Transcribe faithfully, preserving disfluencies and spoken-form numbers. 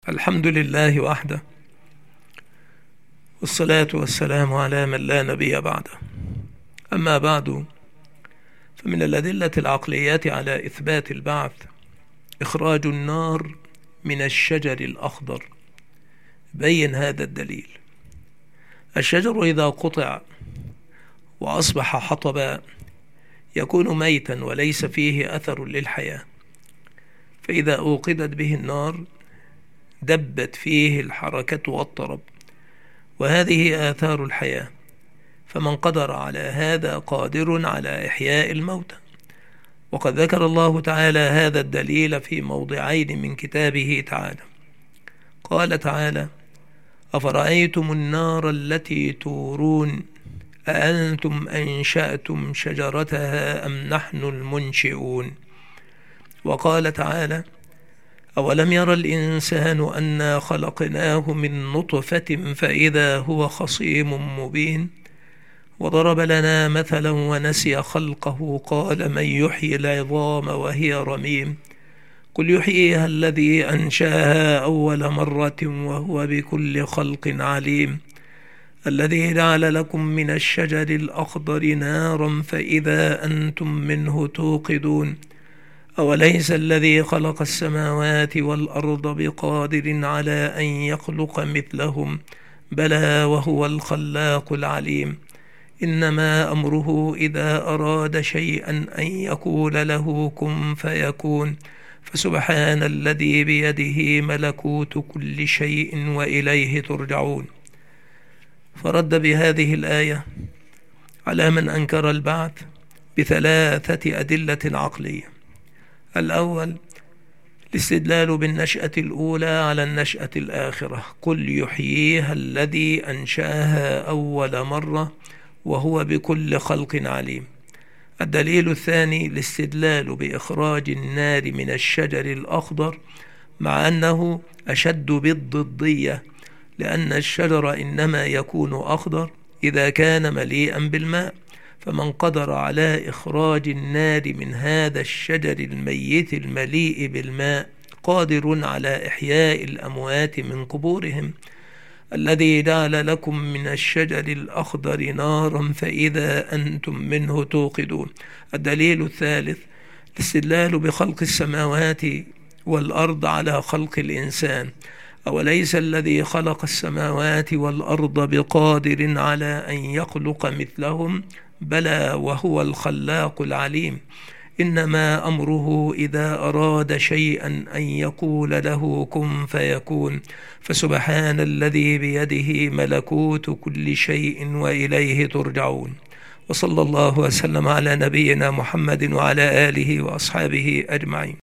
الحمد لله وحده، والصلاة والسلام على من لا نبي بعده. أما بعد، فمن الأدلة العقلية على إثبات البعث إخراج النار من الشجر الأخضر. بين هذا الدليل: الشجر إذا قطع وأصبح حطبا يكون ميتا وليس فيه أثر للحياة، فإذا أوقدت به النار دبت فيه الحركة والطرب، وهذه آثار الحياة، فمن قدر على هذا قادر على إحياء الموتى. وقد ذكر الله تعالى هذا الدليل في موضعين من كتابه تعالى. قال تعالى: أفرأيتم النار التي تورون أأنتم أنشأتم شجرتها أم نحن المنشئون. وقال تعالى: أولم ير الإنسان أنا خلقناه من نطفة فإذا هو خصيم مبين. وضرب لنا مثلا ونسي خلقه قال من يحيي العظام وهي رميم. قل يحييها الذي أنشاها أول مرة وهو بكل خلق عليم. الذي جعل لكم من الشجر الأخضر نارا فإذا أنتم منه توقدون. أوليس الذي خلق السماوات والأرض بقادر على أن يخلق مثلهم بلى وهو الخلاق العليم. إنما أمره إذا أراد شيئا أن يقول له كن فيكون. فسبحان الذي بيده ملكوت كل شيء وإليه ترجعون. فرد بهذه الآية على من أنكر البعث بثلاثة أدلة عقلية. الأول: الاستدلال بالنشأة الأولى على النشأة الآخرة. قل يحييها الذي أنشأها أول مرة وهو بكل خلق عليم. الدليل الثاني: الاستدلال بإخراج النار من الشجر الأخضر، مع أنه أشد بالضدية، لأن الشجر إنما يكون أخضر إذا كان مليئا بالماء، فمن قدر على إخراج النار من هذا الشجر الميت المليء بالماء قادر على إحياء الأموات من قبورهم. الذي جعل لكم من الشجر الأخضر نارا فإذا أنتم منه توقدون. الدليل الثالث: الاستدلال بخلق السماوات والأرض على خلق الإنسان. أوليس الذي خلق السماوات والأرض بقادر على أن يخلق مثلهم بلى وهو الخلاق العليم. إنما أمره إذا أراد شيئا أن يقول له كن فيكون. فسبحان الذي بيده ملكوت كل شيء وإليه ترجعون. وصلى الله وسلم على نبينا محمد وعلى آله وأصحابه أجمعين.